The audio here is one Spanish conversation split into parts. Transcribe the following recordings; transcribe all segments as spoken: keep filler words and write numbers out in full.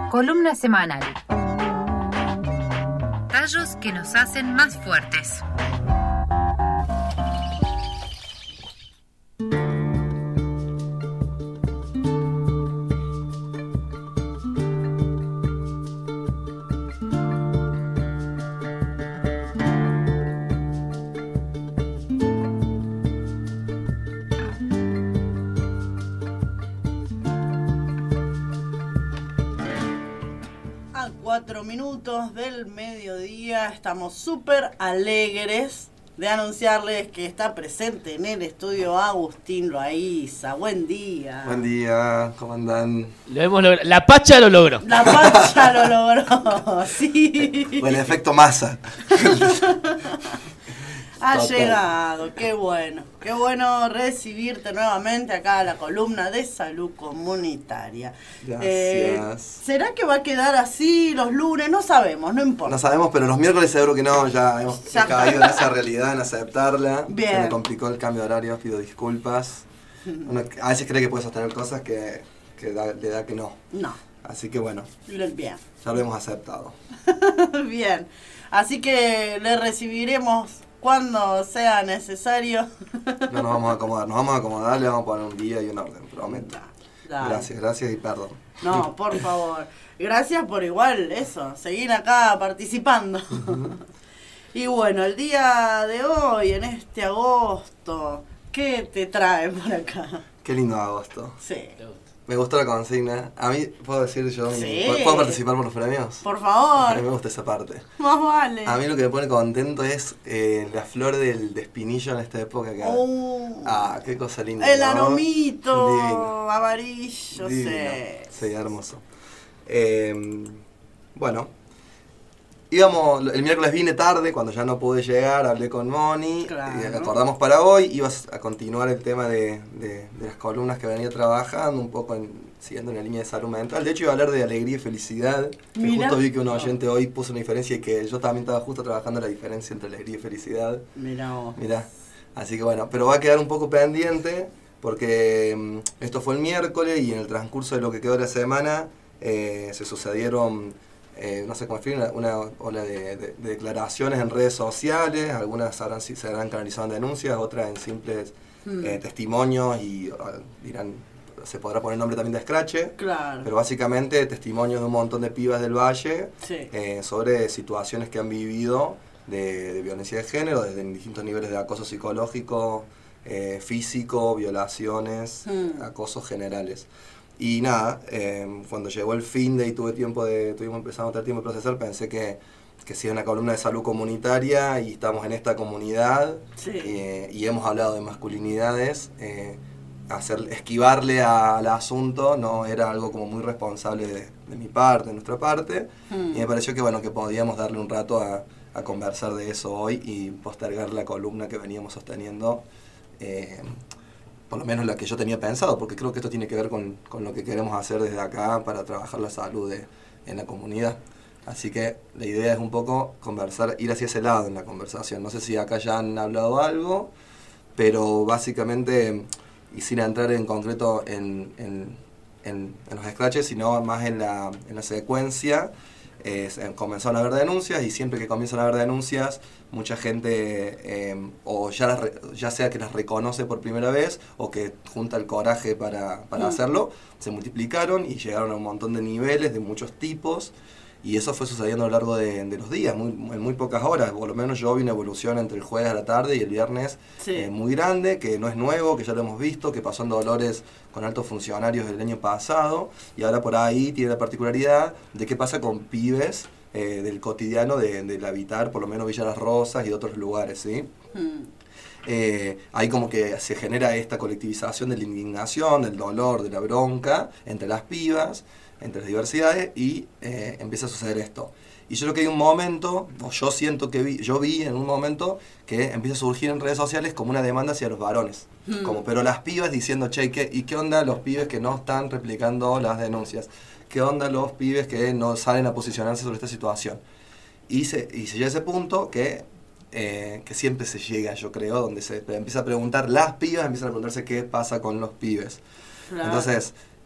Columna semanal. Tallos que nos hacen más fuertes. Cuatro minutos del mediodía, estamos súper alegres de anunciarles que está presente en el estudio Agustín Loaiza. Buen día. Buen día, ¿cómo andan? Lo hemos logrado. La Pacha lo logró. La Pacha lo logró, sí. O el efecto masa. Ha Total. llegado, qué bueno. Qué bueno recibirte nuevamente acá a la columna de salud comunitaria. Gracias. Eh, ¿Será que va a quedar así los lunes? No sabemos, no importa. No sabemos, pero los miércoles seguro que no, ya hemos Ya. caído en esa realidad, en aceptarla. Bien. Se me complicó el cambio de horario, pido disculpas. Uno a veces cree que puede sostener cosas que, que da, le da que no. No, Así que bueno, bien. ya lo hemos aceptado. Bien, así que le recibiremos cuando sea necesario. No nos vamos a acomodar, nos vamos a acomodar, le vamos a poner un día y un orden, prometo. Dale. Gracias, gracias y perdón. No, por favor. Gracias por igual eso, seguir acá participando. Y bueno, el día de hoy, en este agosto, ¿qué te trae por acá? Qué lindo agosto. Sí. Me gustó la consigna. A mí, ¿puedo decir yo? mi- Sí. ¿Puedo participar por los premios? Por A mí me favor, gusta esa parte. más vale. A mí lo que me pone contento es eh, la flor del de espinillo en esta época que... Oh, Ah, qué cosa linda. el ¿no? anomito, Divino. amarillo, Divino. sí. Sí, hermoso. Eh, bueno, íbamos, el miércoles vine tarde, cuando ya no pude llegar, hablé con Moni, Claro. y acordamos para hoy, ibas a continuar el tema de, de, de las columnas que venía trabajando, un poco en, siguiendo en la línea de salud mental. De hecho iba a hablar de alegría y felicidad, que Mira. justo vi que un oyente hoy puso una diferencia y que yo también estaba justo trabajando la diferencia entre alegría y felicidad. Mirá vos. Mirá, así que bueno, pero va a quedar un poco pendiente porque mm, esto fue el miércoles y en el transcurso de lo que quedó de la semana eh, se sucedieron, eh, no sé cómo explicar, una, una ola de, de- de declaraciones en redes sociales, algunas habrán, si- se habrán canalizado en denuncias, otras en simples Hmm. eh, testimonios y ah, dirán, se podrá poner nombre también de escrache. Claro. Pero básicamente testimonios de un montón de pibas del Valle Sí. eh, sobre situaciones que han vivido de, de violencia de género, desde en distintos niveles de acoso psicológico, eh, físico, violaciones, Mm. acosos generales. Y nada, eh, cuando llegó el fin de y tuve tiempo de, tuvimos empezando a tener tiempo de procesar, pensé que, que si es una columna de salud comunitaria y estamos en esta comunidad Sí. eh, y hemos hablado de masculinidades, eh, hacer, esquivarle a- al asunto no era algo como muy responsable de, de mi parte, de nuestra parte, Hmm. y me pareció que bueno que podíamos darle un rato a, a conversar de eso hoy y postergar la columna que veníamos sosteniendo, eh, por lo menos la que yo tenía pensado, porque creo que esto tiene que ver con, con lo que queremos hacer desde acá para trabajar la salud de- en la comunidad. Así que la idea es un poco conversar, ir hacia ese lado en la conversación. No sé si acá ya han hablado algo, pero básicamente, y sin entrar en concreto en, en, en, en los scratches, sino más en la, en la secuencia, eh, se- comenzaron a haber denuncias y siempre que comienzan a haber denuncias, mucha gente eh, o ya, las re- ya sea que las reconoce por primera vez o que junta el coraje para, para Mm. hacerlo, se multiplicaron y llegaron a un montón de niveles, de muchos tipos. Y eso fue sucediendo a lo largo de, de los días, muy, en muy pocas horas. Por lo menos yo vi una evolución entre el jueves a la tarde y el viernes Sí. eh, muy grande, que no es nuevo, que ya lo hemos visto, que pasó en Dolores con altos funcionarios el año pasado. Y ahora por ahí tiene la particularidad de qué pasa con pibes eh, del cotidiano de- del habitar, por lo menos Villa Las Rosas y otros lugares, ¿sí? Hmm. Eh, ahí como que se genera esta colectivización de la indignación, del dolor, de la bronca entre las pibas, entre las diversidades y eh, empieza a suceder esto. Y yo creo que hay un momento, o yo siento que vi, yo vi en un momento que empieza a surgir en redes sociales como una demanda hacia los varones. Hmm. Como, pero las pibas diciendo, che, ¿qué, ¿y qué onda los pibes que no están replicando las denuncias? ¿Qué onda los pibes que no salen a posicionarse sobre esta situación? Y se, y se llega a ese punto que, eh, que siempre se llega, yo creo, donde se empieza a preguntar, las pibas empiezan a preguntarse qué pasa con los pibes. Claro. Entonces,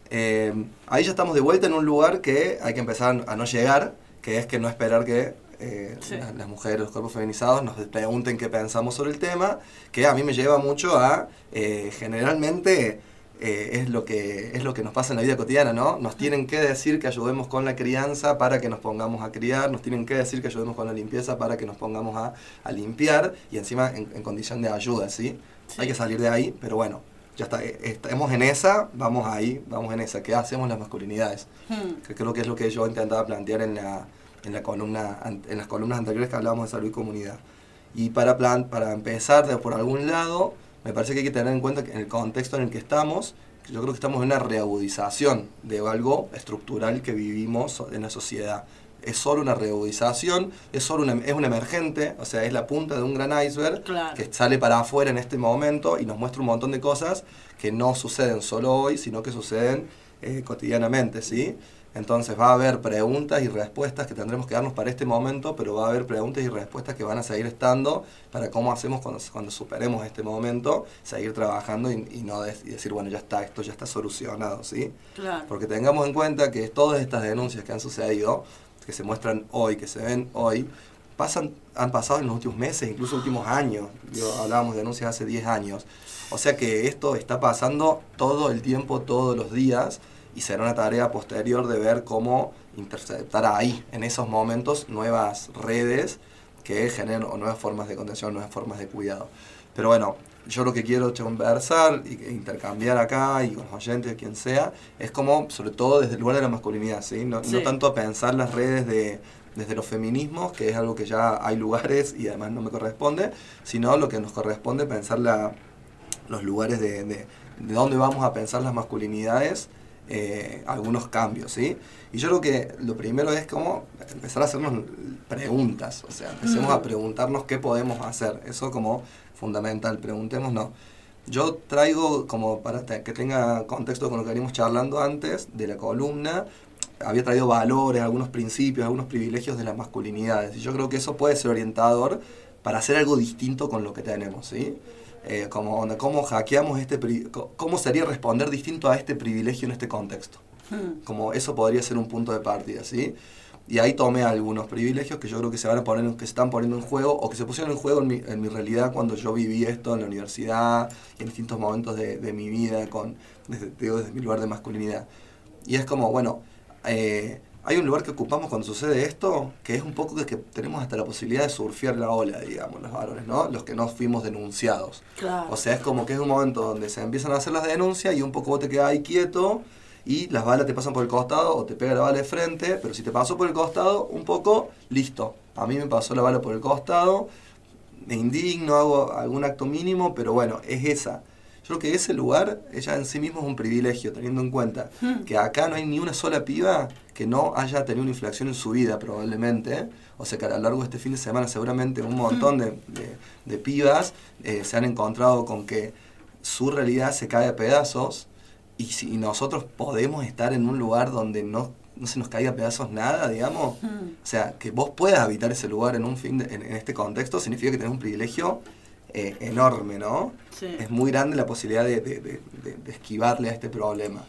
eh, ahí ya estamos de vuelta en un lugar que hay que empezar a no llegar, que es que no esperar que eh, Sí. las, las mujeres, los cuerpos feminizados nos pregunten qué pensamos sobre el tema, que a mí me lleva mucho a, eh, generalmente, eh, es, lo que, es lo que nos pasa en la vida cotidiana, ¿no? Nos tienen que decir que ayudemos con la crianza para que nos pongamos a criar, nos tienen que decir que ayudemos con la limpieza para que nos pongamos a, a limpiar, y encima en, en condición de ayuda, ¿sí? Sí. Hay que salir de ahí, pero bueno, ya está, eh, estamos en esa, vamos ahí, vamos en esa. ¿Qué hacemos las masculinidades? Hmm. Que creo que es lo que yo intentaba plantear en la, en la columna, en las columnas anteriores que hablábamos de salud y comunidad. Y para, plan, para empezar de por algún lado, me parece que hay que tener en cuenta que en el contexto en el que estamos, yo creo que estamos en una reagudización de algo estructural que vivimos en la sociedad. Es solo una reagudización, es solo una, es un emergente, o sea, es la punta de un gran iceberg Claro. que sale para afuera en este momento y nos muestra un montón de cosas que no suceden solo hoy, sino que suceden eh, cotidianamente, ¿sí? Entonces va a haber preguntas y respuestas que tendremos que darnos para este momento, pero va a haber preguntas y respuestas que van a seguir estando para cómo hacemos cuando, cuando superemos este momento, seguir trabajando y, y no de- y decir, bueno, ya está, esto ya está solucionado, ¿sí? Claro. Porque tengamos en cuenta que todas estas denuncias que han sucedido, que se muestran hoy, que se ven hoy, pasan, han pasado en los últimos meses, incluso últimos años. Yo, hablábamos de denuncias hace diez años. O sea que esto está pasando todo el tiempo, todos los días, y será una tarea posterior de ver cómo interceptar ahí, en esos momentos, nuevas redes que generen o nuevas formas de contención, nuevas formas de cuidado. Pero bueno, yo lo que quiero conversar e intercambiar acá y con los oyentes, quien sea, es como, sobre todo desde el lugar de la masculinidad, ¿sí? No, Sí. no tanto a pensar las redes de, desde los feminismos, que es algo que ya hay lugares y además no me corresponde, sino lo que nos corresponde pensar la, los lugares de, de, de dónde vamos a pensar las masculinidades, eh, algunos cambios, ¿sí? Y yo creo que lo primero es como empezar a hacernos preguntas, o sea, empecemos a preguntarnos qué podemos hacer, eso como fundamental, preguntémonos. Yo traigo, como para te- que tenga contexto con lo que venimos charlando antes de la columna, había traído valores, algunos principios, algunos privilegios de las masculinidades, y yo creo que eso puede ser orientador para hacer algo distinto con lo que tenemos, ¿sí? Eh, como onda, cómo hackeamos este, pri- co- cómo sería responder distinto a este privilegio en este contexto. Hmm. Como eso podría ser un punto de partida, ¿sí? Y ahí tomé algunos privilegios que yo creo que se van a poner, que se están poniendo en juego, o que se pusieron en juego en mi, en mi realidad cuando yo viví esto en la universidad, y en distintos momentos de, de mi vida, con, desde, digo, desde mi lugar de masculinidad. Y es como, bueno, eh, hay un lugar que ocupamos cuando sucede esto, que es un poco de que tenemos hasta la posibilidad de surfear la ola, digamos, los varones, ¿no? Los que no fuimos denunciados. Claro. O sea, es como que es un momento donde se empiezan a hacer las denuncias y un poco vos te quedás ahí quieto y las balas te pasan por el costado o te pega la bala de frente, pero si te pasó por el costado, un poco, listo. A mí me pasó la bala por el costado, me indigno, hago algún acto mínimo, pero bueno, es esa. Yo creo que ese lugar, ella en sí mismo es un privilegio, teniendo en cuenta que acá no hay ni una sola piba que no haya tenido una inflexión en su vida, probablemente. O sea que a lo largo de este fin de semana seguramente un montón de, de, de pibas eh, se han encontrado con que su realidad se cae a pedazos, y si nosotros podemos estar en un lugar donde no, no se nos caiga a pedazos nada, digamos, Hmm. o sea, que vos puedas habitar ese lugar en un fin de- en, en este contexto, significa que tenés un privilegio eh, enorme, ¿no? Sí. Es muy grande la posibilidad de, de, de, de- de esquivarle a este problema.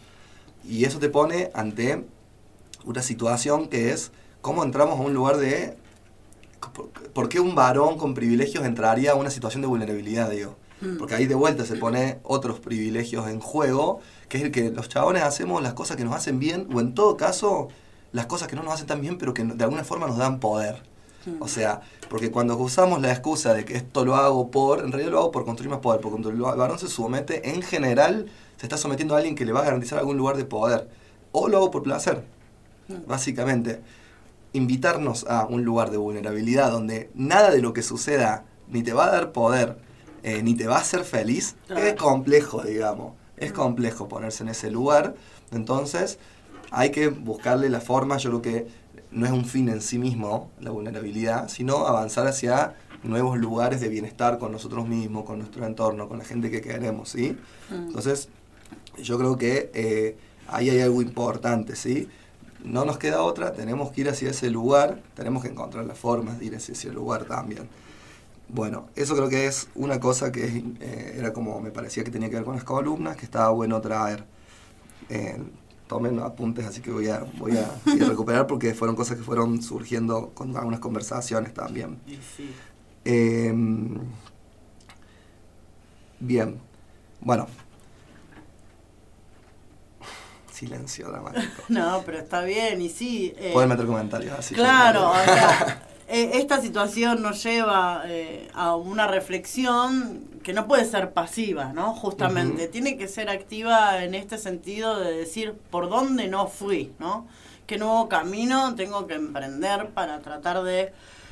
Y eso te pone ante una situación que es cómo entramos a un lugar de... ¿Por, por qué un varón con privilegios entraría a una situación de vulnerabilidad, digo? Mm. Porque ahí de vuelta se pone otros privilegios en juego, que es el que los chabones hacemos las cosas que nos hacen bien, o en todo caso, las cosas que no nos hacen tan bien, pero que de alguna forma nos dan poder. Mm. O sea, porque cuando usamos la excusa de que esto lo hago por, en realidad lo hago por construir más poder, porque cuando el varón se somete, en general, se está sometiendo a alguien que le va a garantizar algún lugar de poder. O lo hago por placer, Mm. básicamente. Invitarnos a un lugar de vulnerabilidad donde nada de lo que suceda ni te va a dar poder, eh, ni te va a hacer feliz, Claro. es complejo, digamos. Es complejo ponerse en ese lugar. Entonces, hay que buscarle la forma. Yo creo que no es un fin en sí mismo la vulnerabilidad, sino avanzar hacia nuevos lugares de bienestar con nosotros mismos, con nuestro entorno, con la gente que queremos, ¿sí? Mm. Entonces, yo creo que eh, ahí hay algo importante, ¿sí? No nos queda otra, tenemos que ir hacia ese lugar, tenemos que encontrar las formas de ir hacia ese lugar también. Bueno, eso creo que es una cosa que es, eh, era como me parecía que tenía que ver con las columnas, que estaba bueno traer. Eh, tomen apuntes, así que voy a, voy a, voy a recuperar porque fueron cosas que fueron surgiendo con algunas conversaciones también. Y sí. Eh, bien, bueno. Silencio dramático. No, pero está bien, y sí. Eh, Pueden meter comentarios así. Claro, o sea, eh, esta situación nos lleva eh, a una reflexión que no puede ser pasiva, ¿no? Justamente, uh-huh. Tiene que ser activa en este sentido de decir por dónde no fui, ¿no? Qué nuevo camino tengo que emprender para tratar de,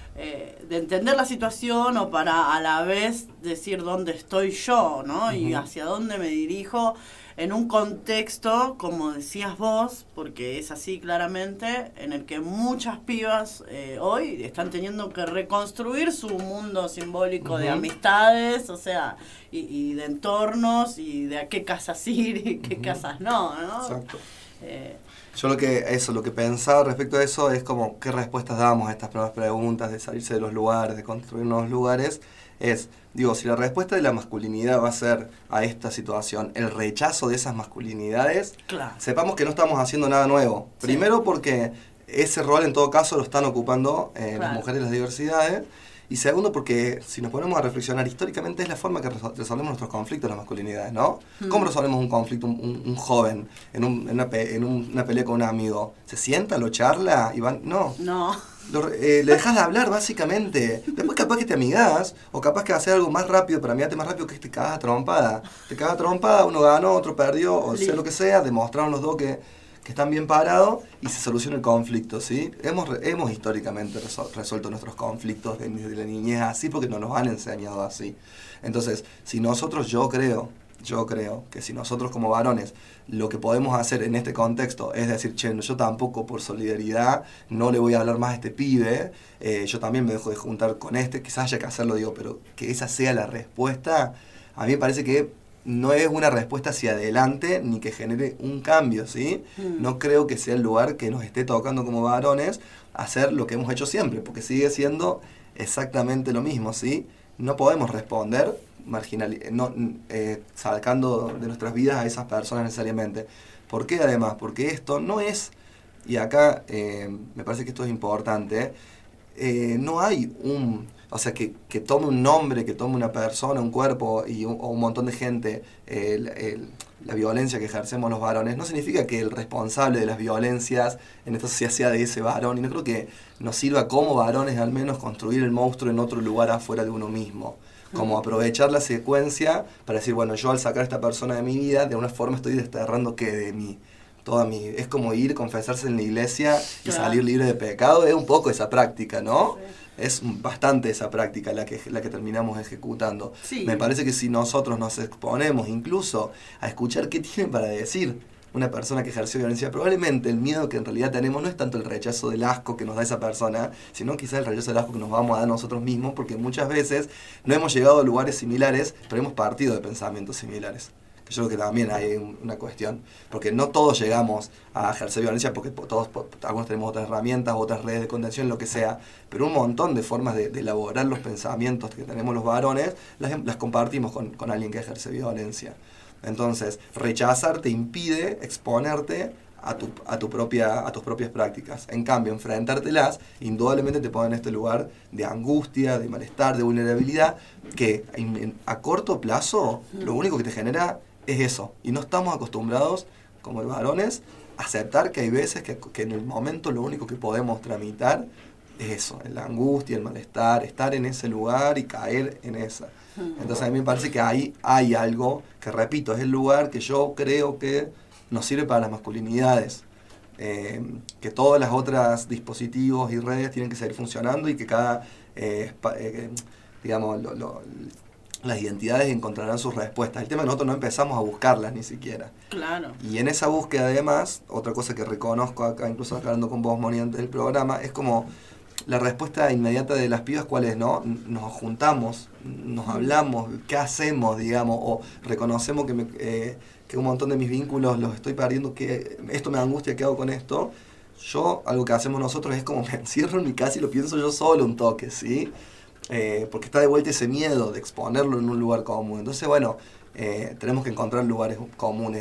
eh, de entender la situación o para a la vez decir dónde estoy yo, ¿no? Uh-huh. Y hacia dónde me dirijo. En un contexto, como decías vos, porque es así claramente, en el que muchas pibas eh, hoy están teniendo que reconstruir su mundo simbólico uh-huh. de amistades, o sea, y, y de entornos, y de a qué casas ir y qué uh-huh. casas no, ¿no? Exacto. Eh, Yo lo que, eso, lo que pensaba respecto a eso es como qué respuestas damos a estas nuevas preguntas de salirse de los lugares, de construir nuevos lugares. Es, digo, si la respuesta de la masculinidad va a ser a esta situación el rechazo de esas masculinidades, claro. Sepamos que no estamos haciendo nada nuevo. Sí. Primero porque ese rol en todo caso lo están ocupando eh, claro. las mujeres de las diversidades. Y segundo porque si nos ponemos a reflexionar históricamente es la forma que resolvemos nuestros conflictos las masculinidades, ¿no? Mm. ¿Cómo resolvemos un conflicto, un, un, un joven en, un, en, una pe, en un, una pelea con un amigo? ¿Se sienta, lo charla y van? No. No. Lo, eh, le dejas de hablar básicamente. Después capaz que te amigás o capaz que hacer algo más rápido para amigarte más rápido que te cagas a trompada. Te cagas a trompada, uno ganó, otro perdió, o sea lo que sea, demostraron los dos que, que están bien parados y se soluciona el conflicto, ¿sí? Hemos, hemos históricamente resol, resuelto nuestros conflictos desde la niñez así porque nos los han enseñado así. Entonces, si nosotros, yo creo, yo creo que si nosotros como varones lo que podemos hacer en este contexto es decir, che, yo tampoco por solidaridad no le voy a hablar más a este pibe, eh, yo también me dejo de juntar con este, quizás haya que hacerlo, digo, pero que esa sea la respuesta, a mí me parece que no es una respuesta hacia adelante ni que genere un cambio, ¿sí? Mm. No creo que sea el lugar que nos esté tocando como varones hacer lo que hemos hecho siempre, porque sigue siendo exactamente lo mismo, ¿sí? No podemos responder marginal, no, eh, sacando de nuestras vidas a esas personas necesariamente. ¿Por qué además? Porque esto no es, y acá eh, me parece que esto es importante, eh, no hay un, o sea, que, que tome un nombre, que tome una persona, un cuerpo y un, o un montón de gente eh, el, el, la violencia que ejercemos los varones, no significa que el responsable de las violencias en esta sociedad sea de ese varón, y no creo que nos sirva como varones al menos construir el monstruo en otro lugar afuera de uno mismo. Como aprovechar la secuencia para decir, bueno, yo al sacar a esta persona de mi vida, de alguna forma estoy desterrando que de mí. Toda mi, es como ir, confesarse en la iglesia y claro. salir libre de pecado, es un poco esa práctica, ¿no? Sí. Es bastante esa práctica la que, la que terminamos ejecutando. Sí. Me parece que si nosotros nos exponemos incluso a escuchar qué tienen para decir una persona que ejerció violencia, probablemente el miedo que en realidad tenemos no es tanto el rechazo del asco que nos da esa persona, sino quizás el rechazo del asco que nos vamos a dar nosotros mismos, porque muchas veces no hemos llegado a lugares similares, pero hemos partido de pensamientos similares. Que yo creo que también hay una cuestión, porque no todos llegamos a ejercer violencia, porque todos, algunos tenemos otras herramientas, otras redes de contención, lo que sea, pero un montón de formas de, de elaborar los pensamientos que tenemos los varones, las, las compartimos con, con alguien que ejerce violencia. Entonces, rechazar te impide exponerte a, tu, a, tu propia, a tus propias prácticas. En cambio, enfrentártelas, indudablemente te pone en este lugar de angustia, de malestar, de vulnerabilidad, que en, en, a corto plazo lo único que te genera es eso. Y no estamos acostumbrados, como varones, a aceptar que hay veces que, que en el momento lo único que podemos tramitar es eso, la angustia, el malestar, estar en ese lugar y caer en esa. Entonces a mí me parece que ahí hay algo que, repito, es el lugar que yo creo que nos sirve para las masculinidades. Eh, que todas las otras dispositivos y redes tienen que seguir funcionando y que cada, eh, eh, digamos, lo, lo, las identidades encontrarán sus respuestas. El tema es que nosotros no empezamos a buscarlas ni siquiera. Claro. Y en esa búsqueda además, otra cosa que reconozco acá, incluso hablando con vos, Moni, antes del programa, es como la respuesta inmediata de las pibas, ¿cuál es? ¿No? Nos juntamos, nos hablamos, ¿qué hacemos, digamos? O reconocemos que, me, eh, que un montón de mis vínculos los estoy perdiendo, que esto me angustia, ¿qué hago con esto? Yo, algo que hacemos nosotros es como me encierro en mi casa y lo pienso yo solo un toque, ¿sí? Eh, porque está de vuelta ese miedo de exponerlo en un lugar común. Entonces, bueno, eh, tenemos que encontrar lugares comunes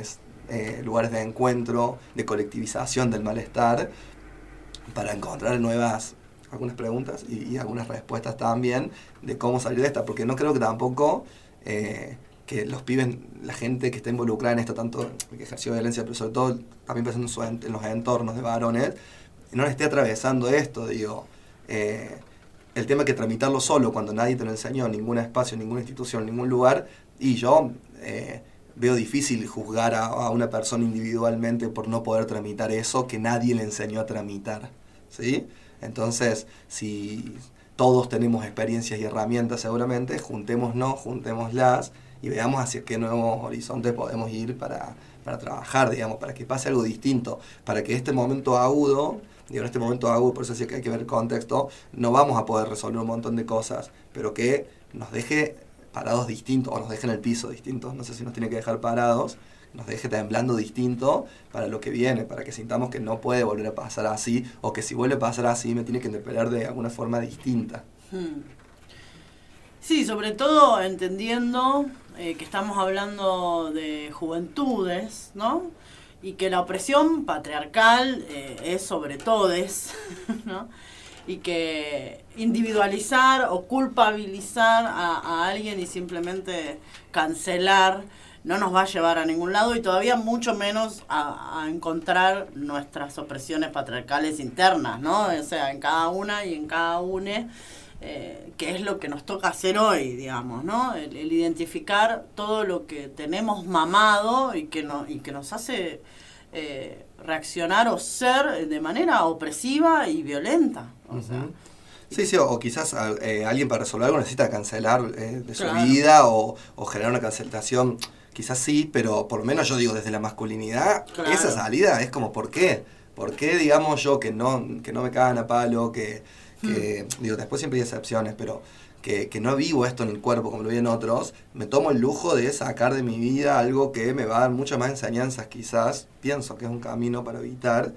eh, lugares de encuentro, de colectivización del malestar, para encontrar nuevas, algunas preguntas y, y algunas respuestas también de cómo salir de esta, porque no creo que tampoco eh, que los pibes, la gente que está involucrada en esto, tanto que ejerció violencia, pero sobre todo también pensando en, su, en los entornos de varones, no esté atravesando esto, digo, eh, el tema que tramitarlo solo cuando nadie te lo enseñó, ningún espacio, ninguna institución, ningún lugar, y yo eh, veo difícil juzgar a, a una persona individualmente por no poder tramitar eso que nadie le enseñó a tramitar, ¿sí? Entonces, si todos tenemos experiencias y herramientas seguramente, juntémonos, juntémoslas y veamos hacia qué nuevos horizontes podemos ir para, para trabajar, digamos, para que pase algo distinto, para que este momento agudo, digo, en este momento agudo, por eso sí que hay que ver el contexto, no vamos a poder resolver un montón de cosas, pero que nos deje parados distintos, o nos deje en el piso distintos, no sé si nos tiene que dejar parados, nos deje temblando distinto para lo que viene, para que sintamos que no puede volver a pasar así, o que si vuelve a pasar así me tiene que interpelar de alguna forma distinta. Hmm. Sí, sobre todo entendiendo eh, que estamos hablando de juventudes, ¿no? Y que la opresión patriarcal eh, es sobre todes, ¿no? Y que individualizar o culpabilizar a, a alguien y simplemente cancelar no nos va a llevar a ningún lado, y todavía mucho menos a, a encontrar nuestras opresiones patriarcales internas, ¿no? O sea, en cada una y en cada une, eh, que es lo que nos toca hacer hoy, digamos, ¿no? El, el identificar todo lo que tenemos mamado y que, no, y que nos hace eh, reaccionar o ser de manera opresiva y violenta. O Uh-huh. sea, Sí, sí, o, o quizás eh, alguien para resolver algo necesita cancelar eh, de su Claro. vida o, o generar una cancelación, quizás sí, pero por lo menos yo digo desde la masculinidad, Claro. esa salida es como, ¿por qué? ¿Por qué, digamos yo, que no, que no me cagan a palo, que, que Hmm. digo, después siempre hay excepciones, pero que, que no vivo esto en el cuerpo como lo viven otros, me tomo el lujo de sacar de mi vida algo que me va a dar muchas más enseñanzas quizás, pienso que es un camino para evitar,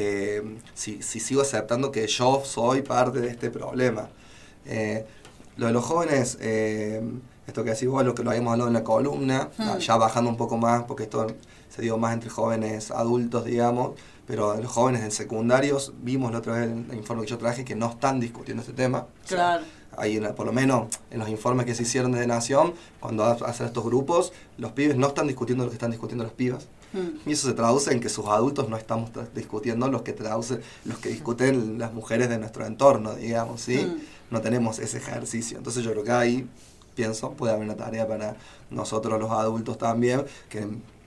Eh, si, si sigo aceptando que yo soy parte de este problema. Eh, lo de los jóvenes, eh, esto que decís vos, lo que lo habíamos hablado en la columna, Hmm. ya bajando un poco más, porque esto se dio más entre jóvenes adultos, digamos, pero los jóvenes en secundarios, vimos la otra vez en el informe que yo traje que no están discutiendo este tema. Claro. O sea, hay una, por lo menos en los informes que se hicieron desde Nación, cuando hacen estos grupos, los pibes no están discutiendo lo que están discutiendo los pibas. Hmm. Y eso se traduce en que sus adultos no estamos tra- discutiendo los que traduce, los que discuten las mujeres de nuestro entorno, digamos, ¿sí? Mm. No tenemos ese ejercicio. Entonces yo creo que ahí, pienso, puede haber una tarea para nosotros los adultos también, que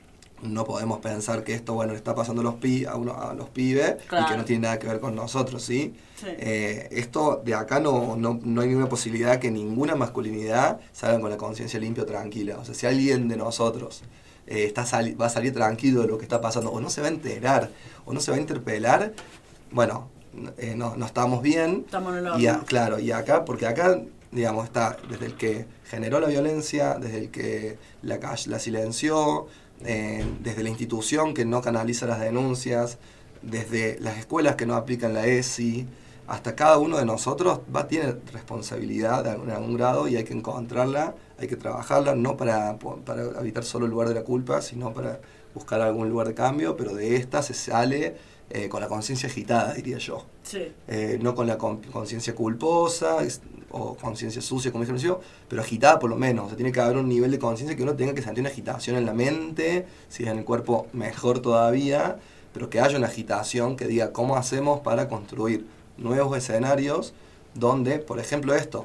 no podemos pensar que esto, bueno, le está pasando a los, pi a, uno, a los pibes Claro. y que no tiene nada que ver con nosotros, ¿sí? Sí. Eh, esto de acá no, no, no hay ninguna posibilidad que ninguna masculinidad salga con la conciencia limpia o tranquila. O sea, si alguien de nosotros eh, está sali va a salir tranquilo de lo que está pasando, o no se va a enterar, o no se va a interpelar, bueno, eh, no, no estamos bien. Estamos en el Y a- horno. claro, y acá, porque acá, digamos, está desde el que generó la violencia, desde el que la, ca- la silenció, eh, desde la institución que no canaliza las denuncias, desde las escuelas que no aplican la E S I, hasta cada uno de nosotros va tiene responsabilidad de algún, de algún grado y hay que encontrarla, hay que trabajarla, no para, para evitar solo el lugar de la culpa, sino para buscar algún lugar de cambio, pero de esta se sale eh, con la conciencia agitada, diría yo. Sí. Eh, no con la con- conciencia culposa es- o conciencia sucia, como dije, pero agitada por lo menos. O sea, tiene que haber un nivel de conciencia que uno tenga que sentir una agitación en la mente, si es en el cuerpo, mejor todavía, pero que haya una agitación que diga cómo hacemos para construir nuevos escenarios donde, por ejemplo, esto,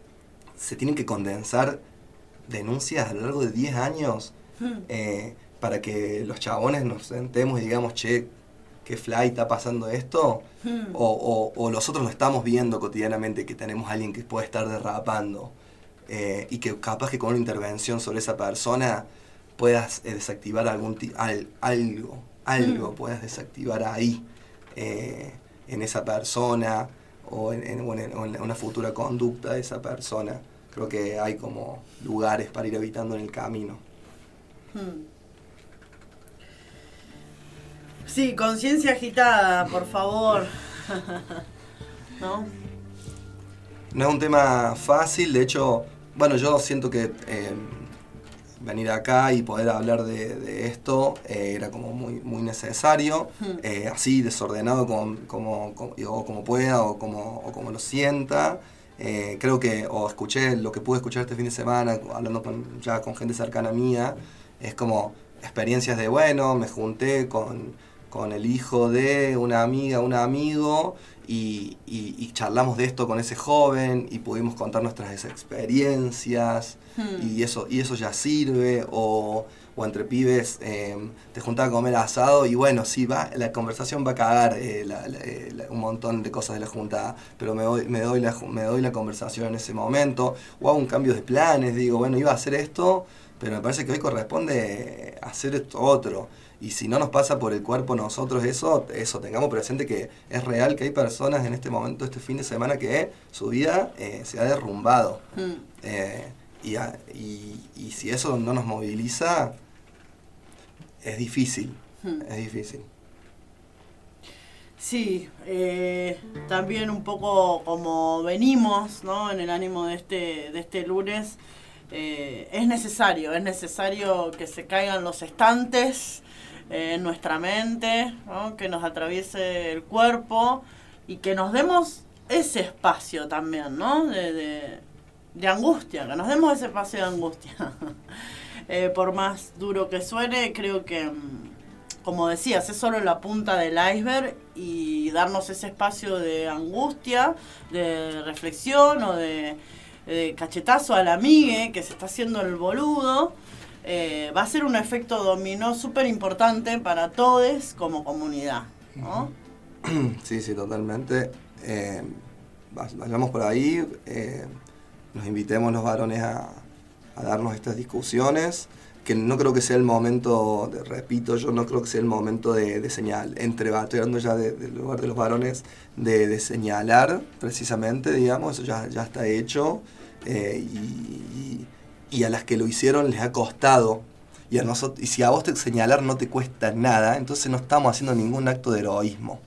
se tienen que condensar denuncias a lo largo de diez años Hmm. eh, para que los chabones nos sentemos y digamos, che, qué fly está pasando esto, Hmm. o, o, o nosotros lo estamos viendo cotidianamente, que tenemos a alguien que puede estar derrapando, eh, y que capaz que con una intervención sobre esa persona puedas eh, desactivar algún ti- al, algo, algo Mm. puedas desactivar ahí, eh, en esa persona, o en, en- o en- o en una futura conducta de esa persona. Creo que hay como lugares para ir evitando en el camino. Hmm. Sí, conciencia agitada, por favor. ¿No? No es un tema fácil, de hecho, bueno, yo siento que eh, venir acá y poder hablar de, de esto eh, era como muy, muy necesario, eh, así desordenado como, como, como, o como pueda o como, o como lo sienta. Eh, creo que, o escuché lo que pude escuchar este fin de semana, hablando con, ya con gente cercana mía, es como experiencias de, bueno, me junté con, con el hijo de una amiga, un amigo, y, y, y charlamos de esto con ese joven y pudimos contar nuestras experiencias, hmm. y, eso, y eso ya sirve, o, o entre pibes eh, te juntaba a comer asado y bueno, sí, va, la conversación va a cagar eh, la, la, la, un montón de cosas de la juntada, pero me doy, me, doy la, me doy la conversación en ese momento, o hago un cambio de planes, digo, bueno, iba a hacer esto, pero me parece que hoy corresponde hacer esto otro. Y si no nos pasa por el cuerpo nosotros eso, eso tengamos presente que es real que hay personas en este momento, este fin de semana, que su vida eh, se ha derrumbado. Mm. Eh, y, a, y, y si eso no nos moviliza, es difícil, mm. es difícil. Sí, eh, también un poco como venimos, ¿no? En el ánimo de este, de este lunes, eh, es necesario, es necesario que se caigan los estantes eh, en nuestra mente, ¿no? Que nos atraviese el cuerpo y que nos demos ese espacio también, ¿no? De, de, de angustia, que nos demos ese espacio de angustia. eh, por más duro que suene, creo que, como decías, es solo la punta del iceberg y darnos ese espacio de angustia, de reflexión o de, de cachetazo al amigue que se está haciendo el boludo, eh, va a ser un efecto dominó súper importante para todos como comunidad, ¿no? Sí, sí, totalmente. Eh, vayamos por ahí, eh, nos invitemos los varones a, a darnos estas discusiones, que no creo que sea el momento, de, repito, yo no creo que sea el momento de, de señalar, entre, estoy hablando ya del de lugar de los varones, de, de señalar precisamente, digamos, eso ya, ya está hecho, eh, y, y, y a las que lo hicieron les ha costado, y, a nosotros, y si a vos te señalar no te cuesta nada, entonces no estamos haciendo ningún acto de heroísmo.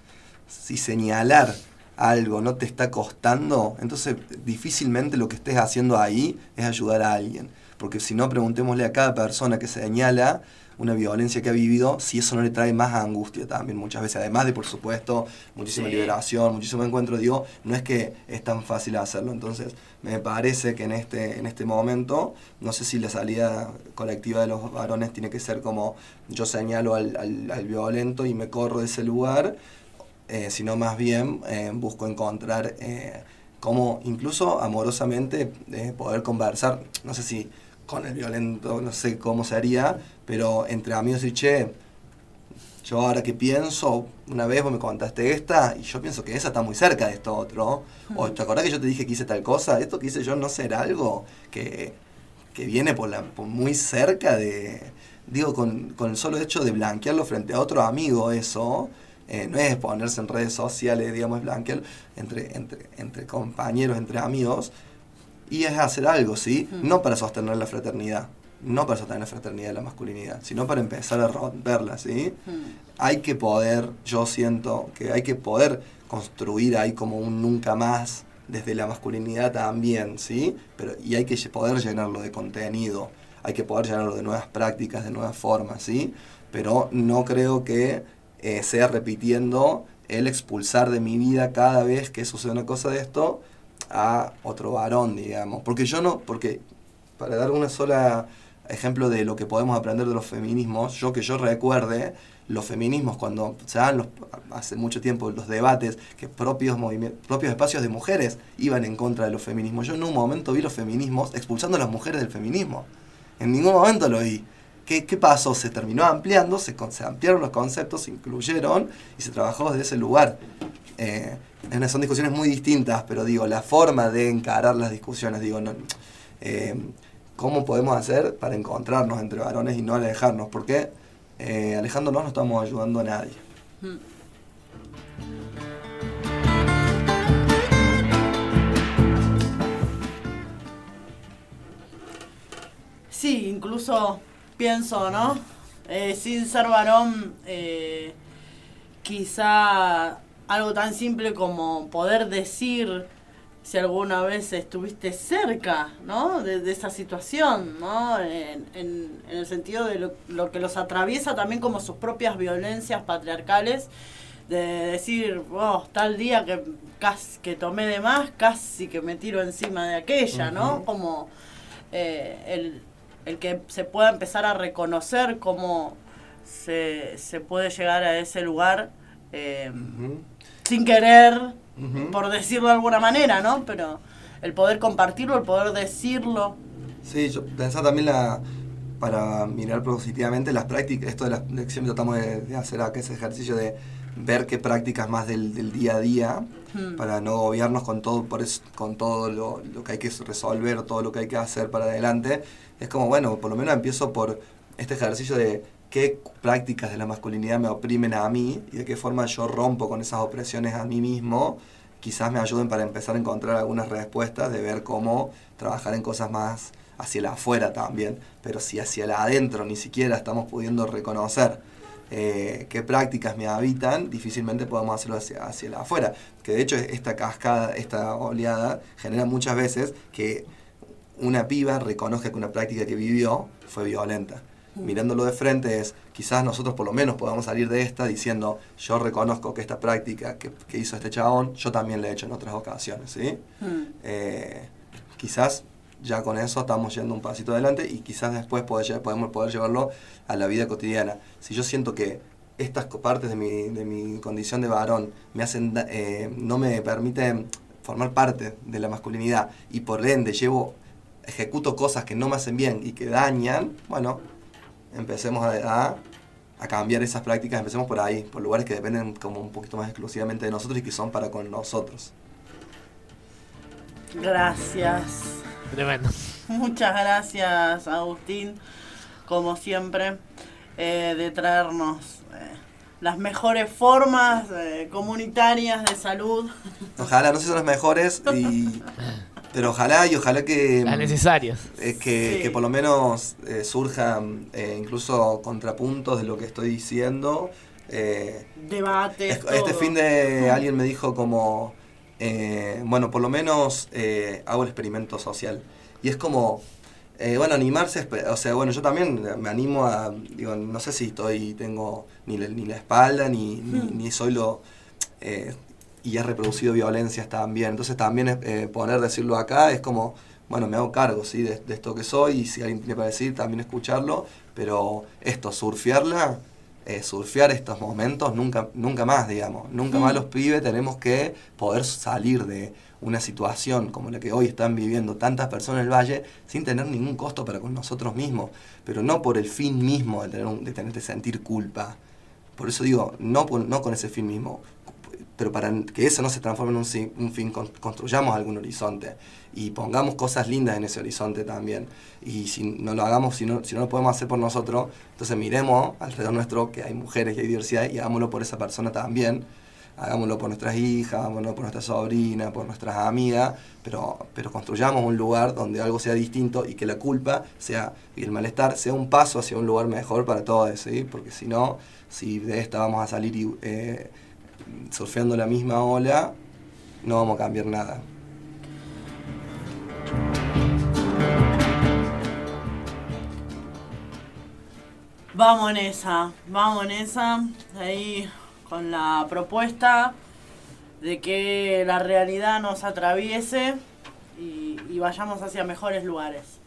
Si señalar algo no te está costando, entonces difícilmente lo que estés haciendo ahí es ayudar a alguien. Porque si no, preguntémosle a cada persona que señala una violencia que ha vivido, si eso no le trae más angustia también muchas veces. Además de, por supuesto, muchísima sí. liberación, muchísimo encuentro. Digo, no es que es tan fácil hacerlo. Entonces, me parece que en este, en este momento, no sé si la salida colectiva de los varones tiene que ser como yo señalo al, al, al violento y me corro de ese lugar, eh, sino más bien eh, busco encontrar eh, cómo, incluso amorosamente, eh, poder conversar, no sé si con el violento, no sé cómo sería, pero entre amigos y che, yo ahora que pienso, una vez vos me contaste esta, y yo pienso que esa está muy cerca de esto otro, o ¿te acordás que yo te dije que hice tal cosa? Esto que hice yo no será algo que, que viene por, la, por muy cerca de, digo, con, con el solo hecho de blanquearlo frente a otro amigo, eso, eh, no es ponerse en redes sociales, digamos, es blanquearlo entre, entre, entre compañeros, entre amigos, y es hacer algo, ¿sí? Mm. No para sostener la fraternidad, no para sostener la fraternidad de la masculinidad, sino para empezar a romperla, ¿sí? Mm. Hay que poder, yo siento que hay que poder construir ahí como un nunca más desde la masculinidad también, ¿sí? Pero, y hay que poder llenarlo de contenido, hay que poder llenarlo de nuevas prácticas, de nuevas formas, ¿sí? Pero no creo que eh, sea repitiendo el expulsar de mi vida cada vez que sucede una cosa de esto a otro varón, digamos, porque yo no, porque para dar una sola ejemplo de lo que podemos aprender de los feminismos, yo que yo recuerde, los feminismos cuando se dan los, hace mucho tiempo los debates, que propios movimientos, propios espacios de mujeres iban en contra de los feminismos, yo en un momento vi los feminismos expulsando a las mujeres del feminismo, en ningún momento lo vi. ¿Qué, qué pasó? Se terminó ampliando, se, se ampliaron los conceptos, se incluyeron y se trabajó desde ese lugar. Eh, son discusiones muy distintas, pero digo, la forma de encarar las discusiones, digo, no, eh, ¿cómo podemos hacer para encontrarnos entre varones y no alejarnos? Porque eh, alejándonos no estamos ayudando a nadie. Sí, incluso pienso, ¿no? Eh, sin ser varón, eh, quizá algo tan simple como poder decir si alguna vez estuviste cerca, ¿no? De, de esa situación, ¿no? En, en, en el sentido de lo, lo que los atraviesa también como sus propias violencias patriarcales, de decir, oh, tal día que casi que tomé de más, casi que me tiro encima de aquella, ¿no? Uh-huh. Como eh, el, el que se pueda empezar a reconocer cómo se, se puede llegar a ese lugar eh, uh-huh. sin querer, uh-huh. por decirlo de alguna manera, ¿no? Pero el poder compartirlo, el poder decirlo. Sí, yo pensaba también la... para mirar positivamente las prácticas, esto de las lecciones tratamos de, de hacer acá ese ejercicio de ver qué prácticas más del, del día a día, hmm. para no agobiarnos con todo, por eso, con todo lo, lo que hay que resolver, todo lo que hay que hacer para adelante. Es como, bueno, por lo menos empiezo por este ejercicio de qué prácticas de la masculinidad me oprimen a mí y de qué forma yo rompo con esas opresiones a mí mismo. Quizás me ayuden para empezar a encontrar algunas respuestas, de ver cómo trabajar en cosas más hacia la afuera también, pero si hacia la adentro ni siquiera estamos pudiendo reconocer eh, qué prácticas me habitan, difícilmente podemos hacerlo hacia, hacia la afuera. Que de hecho esta cascada, esta oleada, genera muchas veces que una piba reconozca que una práctica que vivió fue violenta. Mirándolo de frente es, quizás nosotros por lo menos podamos salir de esta diciendo, yo reconozco que esta práctica que, que hizo este chabón, yo también la he hecho en otras ocasiones, ¿sí? Mm. Eh, quizás ya con eso estamos yendo un pasito adelante y quizás después poder, podemos poder llevarlo a la vida cotidiana. Si yo siento que estas partes de mi, de mi condición de varón me hacen, eh, no me permiten formar parte de la masculinidad y por ende llevo, ejecuto cosas que no me hacen bien y que dañan, bueno, empecemos a, a, a cambiar esas prácticas, empecemos por ahí, por lugares que dependen como un poquito más exclusivamente de nosotros y que son para con nosotros. Gracias. Tremendo. Muchas gracias, Agustín, como siempre, eh, de traernos eh, las mejores formas eh, comunitarias de salud. Ojalá, no sé si son las mejores, y, pero ojalá y ojalá que... Las necesarias. Eh, que, sí. que por lo menos eh, surjan eh, incluso contrapuntos de lo que estoy diciendo. Eh, Debates, Este todo. Fin de alguien me dijo como... Eh, bueno, por lo menos eh, hago el experimento social. Y es como, eh, bueno, animarse, o sea, bueno, yo también me animo a, digo, no sé si estoy, tengo ni la, ni la espalda, ni, ni, ni soy lo, eh, y he reproducido violencias también. Entonces también eh, poner, decirlo acá, es como, bueno, me hago cargo, ¿sí? de, de esto que soy, y si alguien tiene para decir, también escucharlo, pero esto, surfearla, Eh, surfear estos momentos nunca nunca más, digamos. Nunca mm. más los pibes tenemos que poder salir de una situación como la que hoy están viviendo tantas personas en el Valle sin tener ningún costo para con nosotros mismos, pero no por el fin mismo de tener, un, de tener que sentir culpa. Por eso digo, no, no con ese fin mismo, pero para que eso no se transforme en un, un fin, construyamos algún horizonte y pongamos cosas lindas en ese horizonte también. Y si no lo hagamos, si no, si no lo podemos hacer por nosotros, entonces miremos alrededor nuestro que hay mujeres y hay diversidad y hagámoslo por esa persona también. Hagámoslo por nuestras hijas, hagámoslo por nuestras sobrinas, por nuestras amigas, pero, pero construyamos un lugar donde algo sea distinto y que la culpa sea, y el malestar sea un paso hacia un lugar mejor para todos, ¿sí? Porque si no, si de esta vamos a salir y, eh, surfeando la misma ola, no vamos a cambiar nada. Vamos en esa, vamos en esa, ahí con la propuesta de que la realidad nos atraviese y, y vayamos hacia mejores lugares.